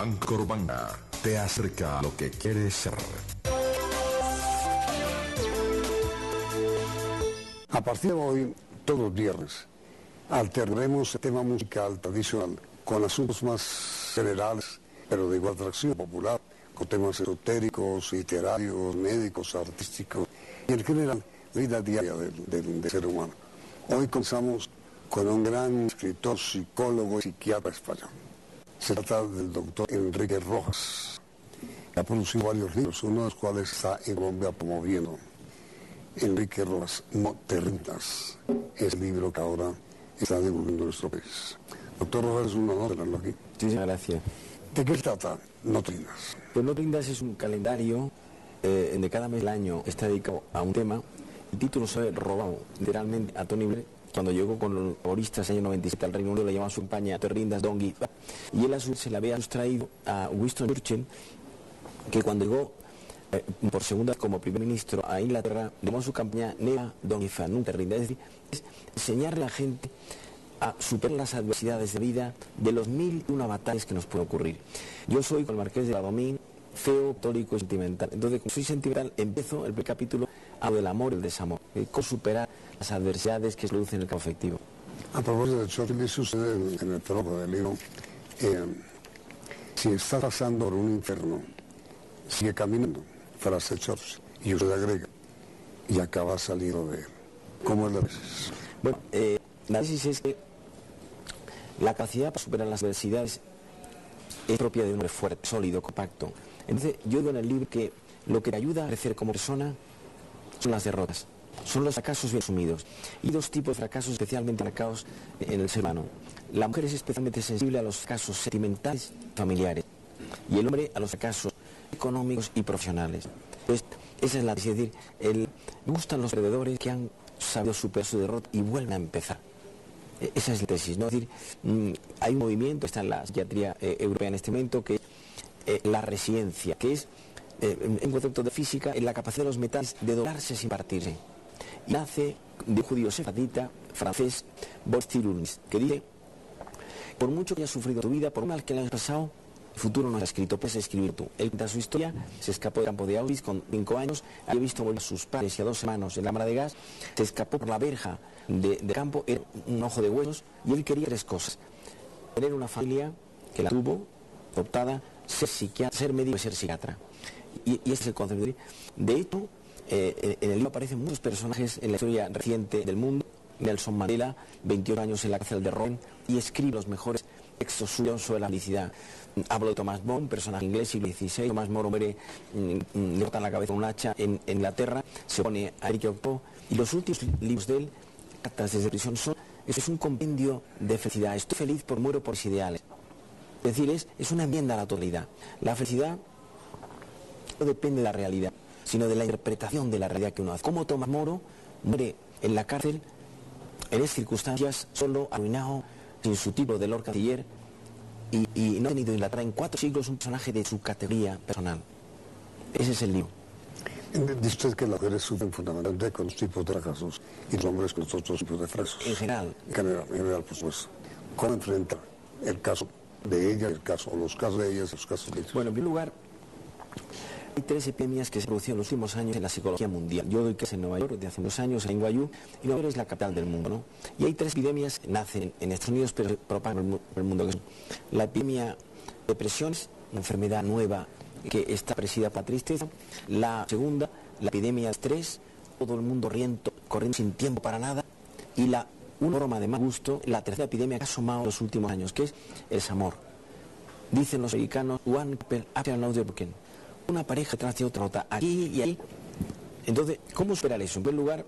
Banco Urbana te acerca a lo que quieres ser. A partir de hoy, todos los viernes, alternaremos el tema musical tradicional con asuntos más generales, pero de igual atracción popular, con temas esotéricos, literarios, médicos, artísticos y en general la vida diaria del ser humano. Hoy comenzamos con un gran escritor, psicólogo y psiquiatra español. Se trata del doctor Enrique Rojas. Ha producido varios libros, uno de los cuales está en Colombia promoviendo. Enrique Rojas, No te rindas, es el libro que ahora está divulgando en nuestro país. Doctor Rojas, es un honor tenerlo aquí. Muchísimas gracias. ¿De qué se trata No te rindas? Pues No te rindas es un calendario de cada mes del año, está dedicado a un tema. El título se ha robado literalmente a Tony Blair. Cuando llegó con los laboristas en el año 97 al Reino Unido, le llamaba a su campaña Te rindas, don't give up. Y él a su vez se le había sustraído a Winston Churchill, que cuando llegó por segunda vez como primer ministro a Inglaterra, llamó a su campaña Never don't give up, nunca te rindas. Es decir, es enseñarle a la gente a superar las adversidades de vida de los 1001 batallas que nos pueden ocurrir. Yo soy, con el Marqués de Bradomín, feo, católico y sentimental. Entonces, como soy sentimental, empiezo el primer capítulo a lo del amor y el desamor, cómo superar las adversidades que se producen en el campo afectivo. A propósito de Churchill, sucede en el prólogo del libro, si estás pasando por un infierno, sigue caminando, frase Churchill, y usted agrega, y acaba saliendo de él. ¿Cómo es la tesis? Bueno, la tesis es que la capacidad para superar las adversidades es propia de un hombre fuerte, sólido, compacto. Entonces, yo digo en el libro que lo que te ayuda a crecer como persona son las derrotas, son los fracasos bien asumidos. Y dos tipos de fracasos especialmente marcados en el ser humano. La mujer es especialmente sensible a los fracasos sentimentales y familiares, y el hombre a los fracasos económicos y profesionales. Entonces, esa es la tesis, es decir, me gustan los perdedores que han sabido superar su derrota y vuelven a empezar. Esa es la tesis, ¿no? Es decir, hay un movimiento, está en la psiquiatría europea en este momento, que es la resiliencia, que es, en concepto de física, en la capacidad de los metales de doblarse sin partirse. Y nace de un judío sefardita, francés, Boris Cyrulnik, que dice, por mucho que hayas sufrido tu vida, por mal que le hayas pasado, el futuro no está escrito, puedes escribir tú. Él cuenta su historia, se escapó del campo de Auschwitz con 5 años, había visto volver a sus padres y a 2 hermanos en la cámara de gas, se escapó por la verja de campo, era un ojo de huesos, y él quería 3 cosas. Tener una familia, que la tuvo, adoptada, ser psiquiatra, ser médico y ser psiquiatra. Y este es el concepto. De hecho, en el libro aparecen muchos personajes en la historia reciente del mundo. Nelson Mandela, 28 años en la cárcel de Rouen, y escribe los mejores textos suyos sobre la felicidad. Hablo de Thomas More, un personaje inglés, siglo XVI. Thomas More muere, le cortan la cabeza con un hacha en Inglaterra, se pone a Eric Octo, y los últimos libros de él, cartas desde prisión, es un compendio de felicidad. Estoy feliz por muero por mis ideales. Es decir, es una enmienda a la totalidad. La felicidad no depende de la realidad, sino de la interpretación de la realidad que uno hace. Como Tomás Moro muere en la cárcel, en esas circunstancias, solo, arruinado, sin su título de Lord Canciller, y no ha tenido en Inglaterra en 4 siglos un personaje de su categoría personal. Ese es el libro. Dice usted que las mujeres sufren fundamentalmente con los tipos de fracasos y los hombres con los otros tipos de fracasos. En general. En general, por supuesto. ¿Cómo enfrenta el caso de ella, o los casos de ellas, los casos de ellos? Bueno, en primer lugar, hay 3 epidemias que se producieron en los últimos años en la psicología mundial. Yo doy clases en Nueva York desde hace unos años, en NYU, y Nueva York es la capital del mundo, ¿no? Y hay 3 epidemias que nacen en Estados Unidos, pero se propagan por el mundo. Que son la epidemia de depresiones, una enfermedad nueva que está presidida por la tristeza. La segunda, la epidemia de estrés, todo el mundo corriendo sin tiempo para nada. Y una forma de más gusto, la tercera epidemia que ha asomado en los últimos años, que es el desamor. Dicen los americanos, one couple after another broken. Una pareja tras de otra, aquí y ahí. Entonces, ¿cómo superar eso? En primer lugar,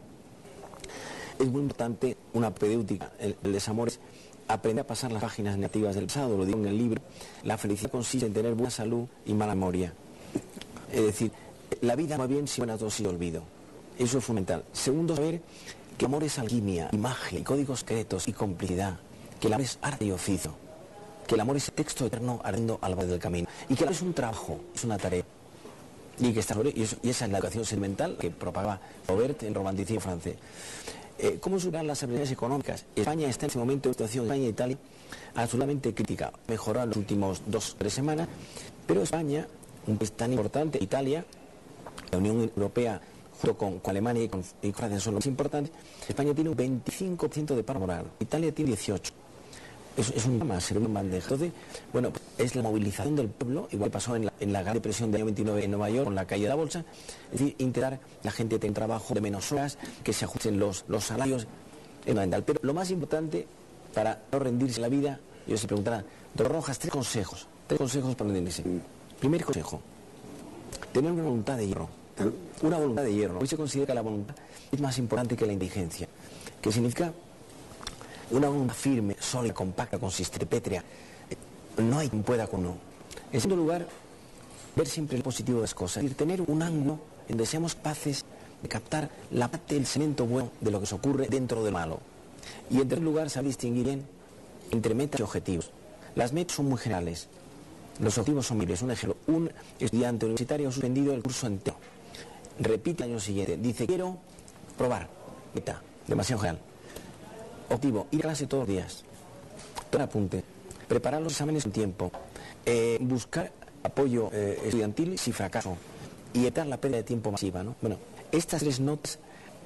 es muy importante una pedéutica. El desamor es aprender a pasar las páginas negativas del pasado, lo digo en el libro. La felicidad consiste en tener buena salud y mala memoria. Es decir, la vida va bien si buena dosis de olvido. Eso es fundamental. Segundo, saber que el amor es alquimia, imagen, códigos secretos y complicidad. Que el amor es arte y oficio. Que el amor es el texto eterno ardiendo al borde del camino. Y que el amor es un trabajo, es una tarea. Y esa es la educación sentimental que propagaba Robert en el romanticismo francés. ¿Cómo superar las adversidades económicas? España está en este momento en situación, España e Italia, absolutamente crítica. Mejoró en los últimos 2 o 3 semanas, pero España, un país tan importante, Italia, la Unión Europea, junto con Alemania y con Francia son los más importantes, España tiene un 25% de paro moral, Italia tiene 18%. Es un drama, se ve en bandeja. Entonces, bueno, es la movilización del pueblo, igual pasó en la Gran Depresión del año 29 en Nueva York, con la caída de la bolsa, es decir, intentar la gente tenga trabajo de menos horas, que se ajusten los salarios, es fundamental. Pero lo más importante, para no rendirse la vida, yo se preguntará, doctor Rojas, 3 consejos para no rendirse. Primer consejo, tener una voluntad de hierro. Una voluntad de hierro. Hoy se considera que la voluntad es más importante que la inteligencia, que significa una voluntad firme, sólida, compacta, consistente, pétrea. No hay quien pueda con uno. En segundo lugar, ver siempre lo positivo de las cosas. Es decir, tener un ángulo en donde seamos capaces de captar la parte del segmento bueno de lo que se ocurre dentro del malo. Y en tercer lugar, saber distinguir bien entre metas y objetivos. Las metas son muy generales. Los objetivos son miles. Un ejemplo, un estudiante universitario ha suspendido el curso entero. Repite el año siguiente. Dice, quiero probar. Meta, demasiado general. Objetivo, ir a clase todos los días, tomar apunte, preparar los exámenes en tiempo, buscar apoyo estudiantil si fracaso y evitar la pérdida de tiempo masiva, ¿no? Bueno, estas 3 notas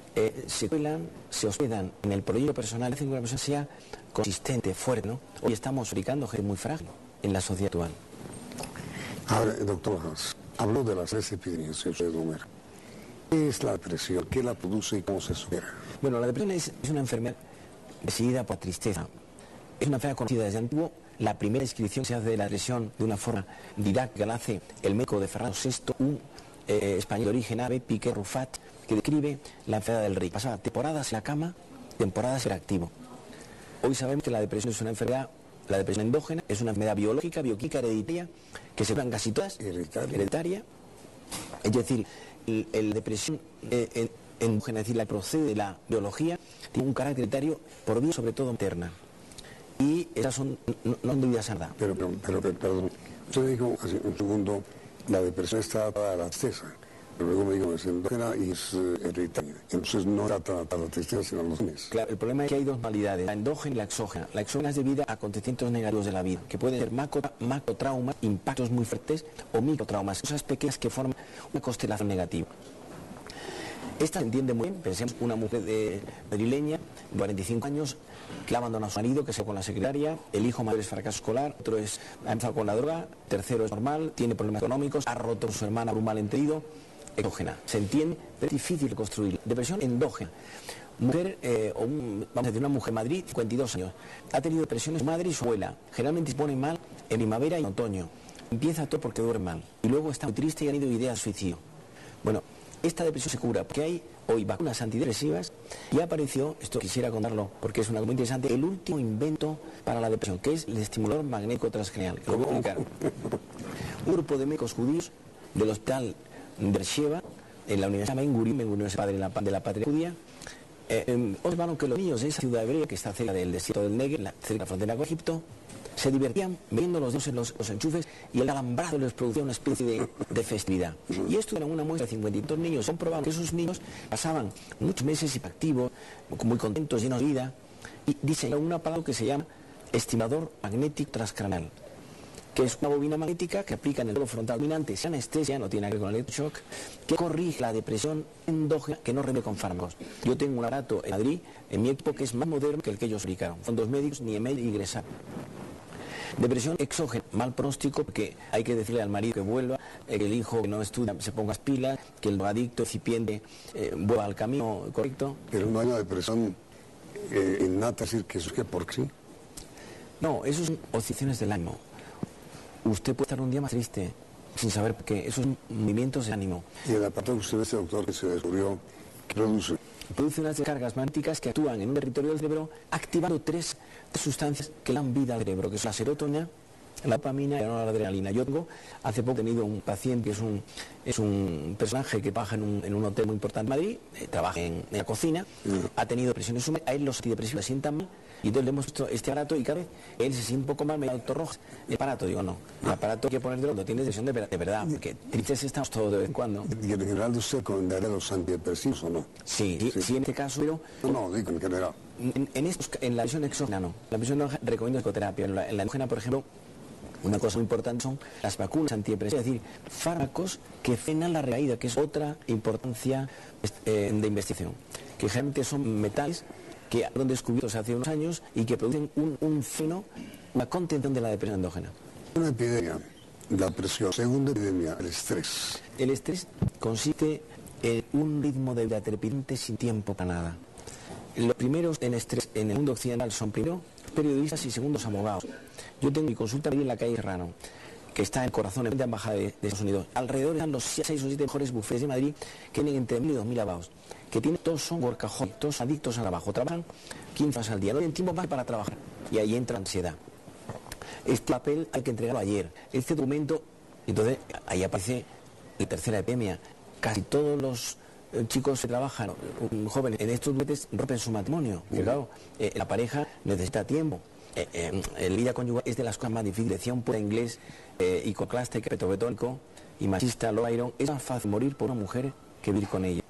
se hospedan en el proyecto personal, hacen que una persona sea consistente, fuerte, ¿no? Hoy estamos fabricando gente muy frágil en la sociedad actual. Ahora, doctor Rojas, habló de las 3 epidemias de Homer. ¿Qué es la depresión? ¿Qué la produce y cómo se supera? Bueno, la depresión es una enfermedad decidida por tristeza. Es una enfermedad conocida desde antiguo. La primera descripción se hace de la depresión de una forma didáctica, la hace el médico de Fernando VI, un español de origen árabe, Piqué Rufat, que describe la enfermedad del rey. Pasaba temporadas en la cama, temporadas era activo. Hoy sabemos que la depresión es una enfermedad, la depresión endógena, es una enfermedad biológica, bioquímica, hereditaria, que se dan casi todas, hereditaria. Es decir, la depresión endógena, es decir, la que procede de la biología, tiene un carácter hereditario por vía sobre todo materna. Y esas son, no son debidas a nada. Pero, perdón, usted dijo hace un segundo, la depresión está atada a la tristeza, pero luego me dijo, es endógena y es hereditaria. Entonces no era atada a la tristeza, sino a los genes. Claro, el problema es que hay 2 modalidades, la endógena y la exógena. La exógena es debida a acontecimientos negativos de la vida, que pueden ser macrotraumas, impactos muy fuertes, o microtraumas, cosas pequeñas que forman una constelación negativa. Esta se entiende muy bien. Pensemos una mujer madrileña de 45 años que ha abandonado a su marido, que se va con la secretaria, el hijo mayor es fracaso escolar, otro ha empezado con la droga, tercero es normal, tiene problemas económicos, ha roto con su hermana por un malentendido, exógena. Se entiende, pero es difícil de construir. Depresión endógena. Mujer, vamos a decir, una mujer en Madrid, 52 años, ha tenido depresiones su madre y su abuela. Generalmente se pone mal en primavera y en otoño. Empieza todo porque duerme mal. Y luego está muy triste y han ido ideas de suicidio. Bueno, esta depresión se cura porque hay hoy vacunas antidepresivas y apareció, esto quisiera contarlo porque es una cosa muy interesante, el último invento para la depresión, que es el estimulador magnético transcranial. Lo voy a explicar. Un grupo de médicos judíos del hospital de Beersheba, en la Universidad Ben Gurion es padre de la patria judía, observaron que los niños de esa ciudad hebrea que está cerca del desierto del Negev, cerca de la frontera con Egipto, se divertían viendo los dioses en los enchufes y el alambrado les producía una especie de festividad. Y esto era una muestra de 52 niños. Comprobaban que esos niños pasaban muchos meses hiperactivos, muy contentos, llenos de vida, y diseñaron un aparato que se llama estimulador magnético transcranial, que es una bobina magnética que aplica en el lóbulo frontal dominante, sin anestesia, no tiene que ver con el electroshock, que corrige la depresión endógena que no remedia con fármacos. Yo tengo un aparato en Madrid, en mi equipo, que es más moderno que el que ellos fabricaron. Son 2 médicos, Niemey y Gresap. Depresión exógena, mal pronóstico, porque hay que decirle al marido que vuelva, que el hijo que no estudia se ponga las pilas, que el adicto recipiente vuelva al camino correcto. Pero no hay una depresión innata, es decir, que surge porque sí. No, eso son oscilaciones del ánimo. Usted puede estar un día más triste, sin saber por qué. Esos son movimientos de ánimo. Y el aparato que usted, este doctor, que se descubrió, ¿qué produce? Produce unas descargas magnéticas que actúan en un territorio del cerebro, activando 3 sustancias que dan vida al cerebro, que son la serotonina, La dopamina y la adrenalina. Yo tengo, hace poco he tenido un paciente que es un personaje que trabaja en un hotel muy importante en Madrid, trabaja en la cocina, ha tenido presiones súbitas, a él los antidepresivos le sientan mal, y entonces le hemos puesto este aparato y cada vez él se siente un poco mal, me da doctor Rojas. El aparato, digo, no, el aparato hay que ponértelo cuando tienes depresión de verdad, porque tristes estamos todos de vez en cuando. ¿Y en general usted recomendaría los antidepresivos o no? Sí, en este caso, pero... No, digo en general. En la presión exógena no. La presión exógena recomiendo psicoterapia. En la endógena, por ejemplo, una cosa muy importante son las vacunas antidepresivas, es decir, fármacos que frenan la recaída, que es otra importancia de investigación, que generalmente son metales que fueron descubiertos hace unos años y que producen un freno, una contención de la depresión endógena. Una epidemia, la presión. Segunda epidemia, el estrés. El estrés consiste en un ritmo de vida trepidante sin tiempo para nada. Los primeros en estrés en el mundo occidental son primero periodistas y segundos abogados. Yo tengo mi consulta en la calle Serrano, que está en el corazón, en la embajada de Estados Unidos. Alrededor están los 6 o 7 mejores bufetes de Madrid que tienen entre 1.000 y 2.000 abogados, que todos son workaholics, todos adictos al trabajo, trabajan 15 horas al día, no tienen tiempo más para trabajar, y ahí entra ansiedad. Este papel hay que entregarlo ayer, este documento, entonces ahí aparece la tercera epidemia. Casi todos los chicos que trabajan, jóvenes, en estos bufetes rompen su matrimonio, porque claro, la pareja necesita tiempo. El vida conyugal es de las cosas más difíciles. Decía un poeta inglés, iconoclasta, petobetónico y machista, Lord Byron, es más fácil morir por una mujer que vivir con ella.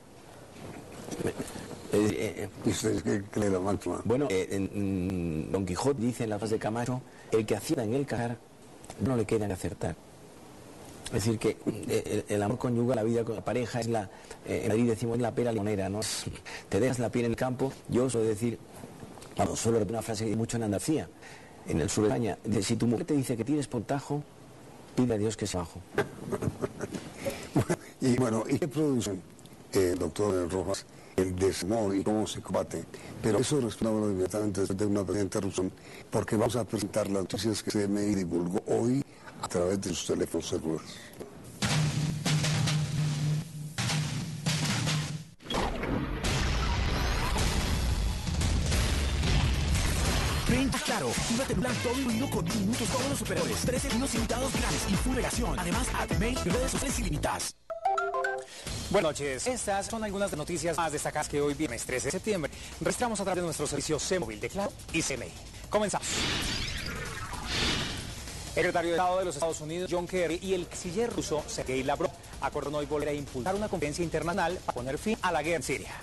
¿Y usted qué cree la máxima? Bueno, Don Quijote dice en la frase de Camacho, el que acierta en el casar no le queda que acertar. Es decir, que el amor conyugal, la vida con la pareja, es en Madrid decimos la pera limonera, ¿no? Te dejas la piel en el campo. Yo suelo decir, suelo repetir una frase que hay mucho en Andalucía, en el sur de España, dice, si tu mujer te dice que tienes pontajo, pide a Dios que sea bajo. Y bueno, ¿y qué produce, doctor Rojas, el desamor y cómo se combate? Pero eso respondamos inmediatamente después de una pequeña interrupción, porque vamos a presentar las noticias que CMI divulgó hoy a través de sus teléfonos celulares. Venta Claro, actívate el plan todo incluido con minutos todos los superhéroes, 13 minutos ilimitados gratis y full regación. Además, mail y redes sociales ilimitadas. Buenas noches. Estas son algunas de las noticias más destacadas que hoy, viernes 13 de septiembre, registramos a través de nuestro servicio C-Móvil de Claro y CMI. Comenzamos. El secretario de Estado de los Estados Unidos, John Kerry, y el canciller ruso, Sergei Lavrov, acordaron hoy volver a impulsar una conferencia internacional para poner fin a la guerra en Siria.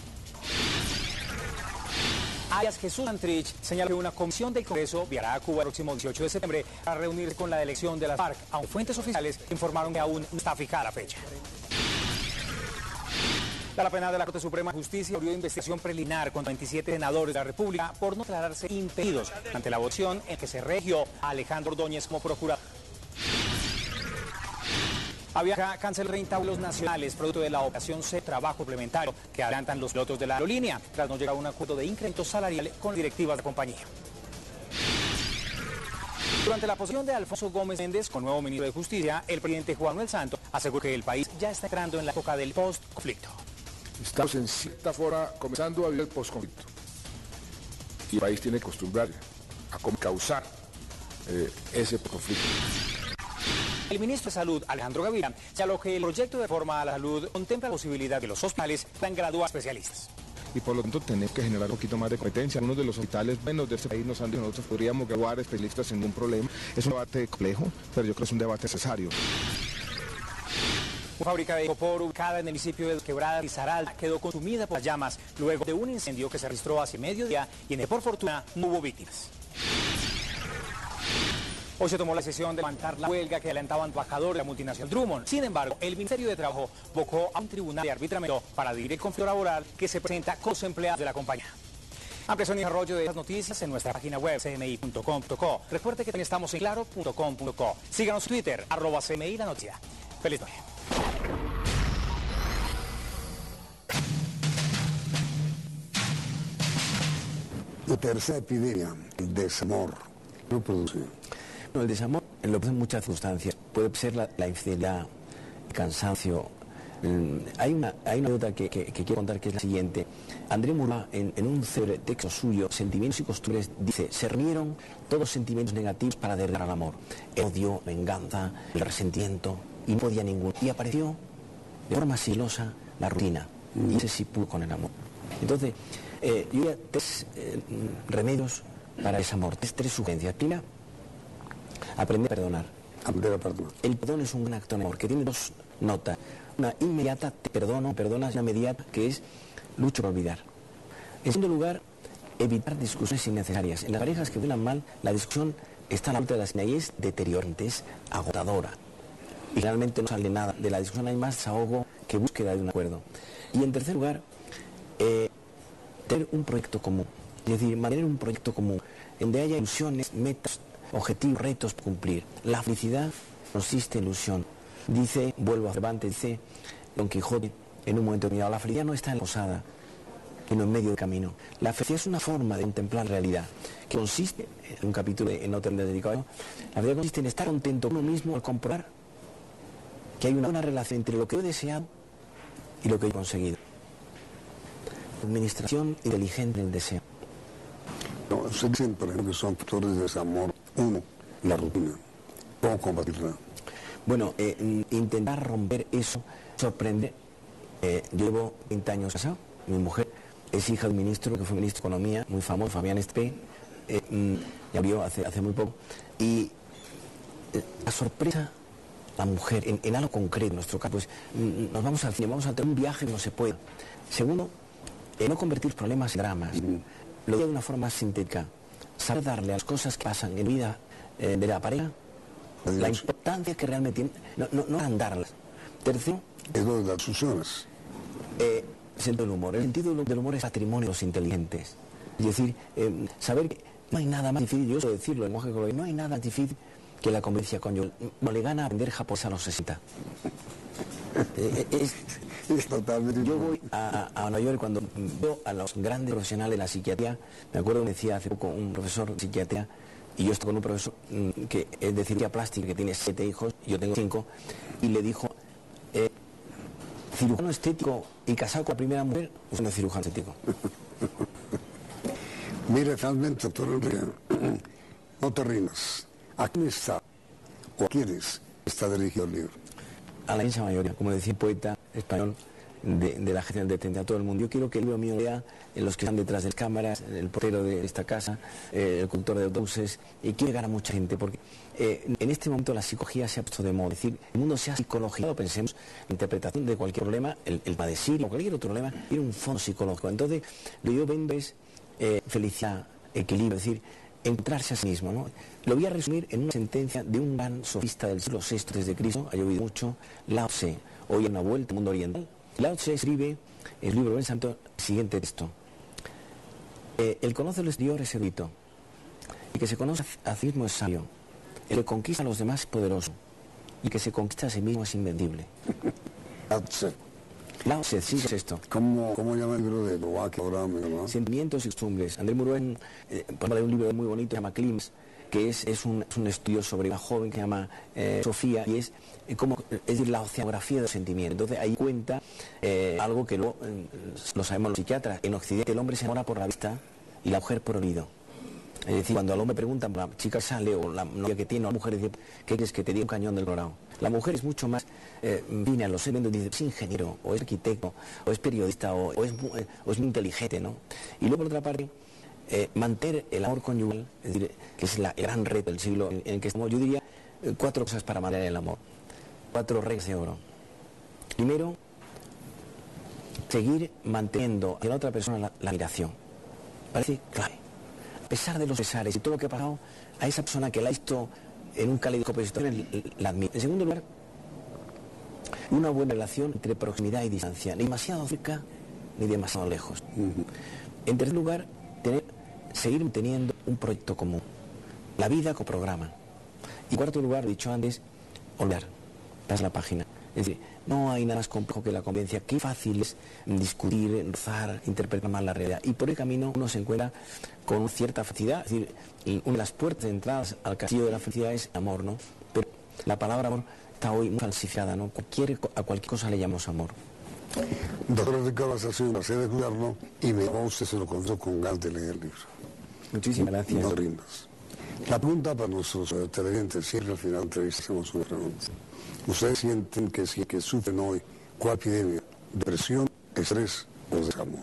Arias Jesús Santrich señaló que una comisión del Congreso viajará a Cuba el próximo 18 de septiembre para reunirse con la delegación de las FARC, aunque fuentes oficiales informaron que aún no está fijada la fecha. La Sala Penal de la Corte Suprema de Justicia abrió investigación preliminar contra 27 senadores de la República por no declararse impedidos ante la votación en que se religió a Alejandro Ordóñez como procurador. Avianca canceló 30 vuelos nacionales producto de la operación C trabajo complementario que adelantan los pilotos de la aerolínea tras no llegar a un acuerdo de incremento salarial con directivas de la compañía. Durante la posición de Alfonso Gómez Méndez como nuevo ministro de Justicia, el presidente Juan Manuel Santos aseguró que el país ya está entrando en la época del post-conflicto. Estamos en cierta forma comenzando a vivir el post-conflicto. Y el país tiene que acostumbrarse a cómo causar ese conflicto. El ministro de Salud, Alejandro Gaviria, señaló que el proyecto de reforma a la salud contempla la posibilidad de que los hospitales puedan graduar especialistas. Y por lo tanto tenemos que generar un poquito más de competencia. Algunos de los hospitales buenos de este país nos han dicho que nosotros podríamos graduar especialistas sin ningún problema. Es un debate complejo, pero yo creo que es un debate necesario. Una fábrica de icopor ubicada en el municipio de Quebrada y Saralda quedó consumida por las llamas luego de un incendio que se registró hace mediodía y en el que por fortuna no hubo víctimas. Hoy se tomó la decisión de levantar la huelga que adelantaban trabajadores de la multinacional Drummond. Sin embargo, el Ministerio de Trabajo convocó a un tribunal de arbitramiento para dirimir el conflicto laboral que se presenta con los empleados de la compañía. Ampliación y desarrollo de estas noticias en nuestra página web cmi.com.co. Recuerde que también estamos en claro.com.co. Síganos en Twitter, @CMI La Noticia. Feliz noche. La tercera epidemia, el desamor, ¿no produce? No, el desamor lo producen muchas circunstancias. Puede ser la infidelidad, el cansancio, Hay una anécdota que quiero contar, que es la siguiente. André Murá, en un célebre texto suyo, Sentimientos y Costumbres, dice: se reunieron todos los sentimientos negativos para derribar al amor: el odio, venganza, el resentimiento, y no podía ninguno. Y apareció de forma sigilosa la rutina, y ese sí pudo con el amor. Entonces, yo diría tres remedios para ese amor, tres sugerencias. Primera, aprender a perdonar. Aprender a perdonar. El perdón es un gran acto de amor, que tiene dos notas. Una inmediata, te perdono, perdonas, una inmediata, que es lucho por olvidar. En segundo lugar, evitar discusiones innecesarias. En las parejas que vuelan mal, la discusión está a la vuelta de la esquina y es deteriorante, es agotadora. Y realmente no sale nada. De la discusión hay más desahogo que búsqueda de un acuerdo. Y en tercer lugar, tener un proyecto común. Es decir, mantener un proyecto común, donde haya ilusiones, metas, objetivos, retos por cumplir. La felicidad consiste en ilusión. Dice, vuelvo a Cervantes, dice Don Quijote en un momento determinado: la felicidad no está en la posada, sino en medio del camino. La felicidad es una forma de contemplar la realidad, que consiste, en un capítulo en otro dedicado, la felicidad consiste en estar contento con uno mismo al comprobar que hay una buena relación entre lo que he deseado y lo que he conseguido. Administración inteligente del deseo. No, se dicen, por ejemplo, que son factores de desamor. Uno, la rutina. ¿Cómo combatirla? Bueno, intentar romper eso sorprende. Yo llevo 20 años casado. Mi mujer es hija de un ministro que fue ministro de Economía, muy famoso, Fabián Estepé, ya murió hace muy poco. Y la sorpresa, la mujer, en algo concreto, en nuestro caso, pues nos vamos al cine, vamos a tener un viaje que no se pueda. Segundo, no convertir problemas en dramas. Lo digo de una forma sintética. Saber darle a las cosas que pasan en la vida de la pareja la importancia que realmente tiene, no agrandarlas. Tercero, es lo de las discusiones. Sentido del humor. El sentido del humor es patrimonio de los inteligentes. Es decir, saber que no hay nada más difícil, yo suelo decirlo, el monje colombiano, no hay nada más difícil que la convivencia conyugal. No le gana aprender japonés a los 60. Es totalmente. Yo voy a Nueva York cuando veo a los grandes profesionales de la psiquiatría. Me acuerdo que me decía hace poco un profesor de psiquiatría, y yo estoy con un profesor que es de cirugía plástica, que tiene 7 hijos, yo tengo 5, y le dijo: cirujano estético y casado con la primera mujer, usted no es cirujano estético. Mire, realmente, doctor Enrique, no te rindas. ¿A quién está, o a quiénes está dirigido el libro? A la inmensa mayoría, como decía el poeta español de la generación de 30, a todo el mundo. Yo quiero que el libro mío lea los que están detrás de las cámaras, el portero de esta casa, el conductor de autobuses, y quiero llegar a mucha gente, porque en este momento la psicología se ha puesto de moda. Es decir, el mundo se ha psicologizado. Pensemos, la interpretación de cualquier problema, el padecir o cualquier otro problema, tiene un fondo psicológico. Entonces, lo que yo vendo es felicidad, equilibrio, es decir, encontrarse a sí mismo, ¿no? Lo voy a resumir en una sentencia de un gran sofista del siglo VI desde Cristo, ha llovido mucho, Lao Tse. Hoy en una vuelta al mundo oriental, Lao Tse escribe en el libro del Santo el siguiente texto: el conoce lo exterior es erudito, el que se conoce a sí mismo es sabio, el que conquista a los demás es poderoso, y el que se conquista a sí mismo es invencible. Lao Tse, sí, es esto. ¿Cómo llama el libro de Novak ahora, no? Sentimientos y costumbres. André Muruen habla de un libro muy bonito, se llama Klims, que es un estudio sobre una joven que se llama Sofía, y es decir, la oceanografía de los sentimientos. Entonces ahí cuenta algo que lo sabemos los psiquiatras. En Occidente el hombre se enamora por la vista y la mujer por el oído. Es decir, cuando al hombre preguntan, la chica sale, o la novia que tiene, o la mujer dice: ¿qué quieres que te diga? Un cañón del Colorado. La mujer es mucho más fina, los eventos, dice: es ingeniero, o es arquitecto, o es periodista, o es muy inteligente, ¿no? Y luego, por otra parte, mantener el amor conyugal, es decir, que es el gran reto del siglo en el que estamos. Yo diría 4 cosas para mantener el amor, 4 reglas de oro. Primero, seguir manteniendo en la otra persona la admiración. Parece clave. A pesar de los pesares y todo lo que ha pasado, a esa persona que la ha visto en un caleidoscopio de situaciones, la admira. En segundo lugar, una buena relación entre proximidad y distancia, ni demasiado cerca ni demasiado lejos. En tercer lugar, seguir teniendo un proyecto común, la vida como programa. Y en cuarto lugar, dicho antes, olvidar, pasar la página. Es decir, no hay nada más complejo que la convivencia. Qué fácil es discutir, rozar, interpretar mal la realidad. Y por el camino uno se encuentra con cierta felicidad. Es decir, una de las puertas de entrada al castillo de la felicidad es amor, ¿no? Pero la palabra amor está hoy muy falsificada, ¿no? A cualquier cosa le llamamos amor. Doctor Ricardo, ha sido un placer escucharlo y me va usted se lo contó con ganas de leer el libro. Muchísimas gracias. No rindas. La pregunta para nuestros televidentes, siempre al final de la entrevista hacemos una pregunta. ¿Ustedes sienten que sufren hoy cualquier epidemia, depresión, estrés o desamor?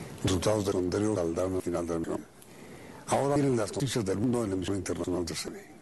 Resultados de sondeo saldrán al final del programa. Ahora vienen las noticias del mundo en la emisión internacional de CNE.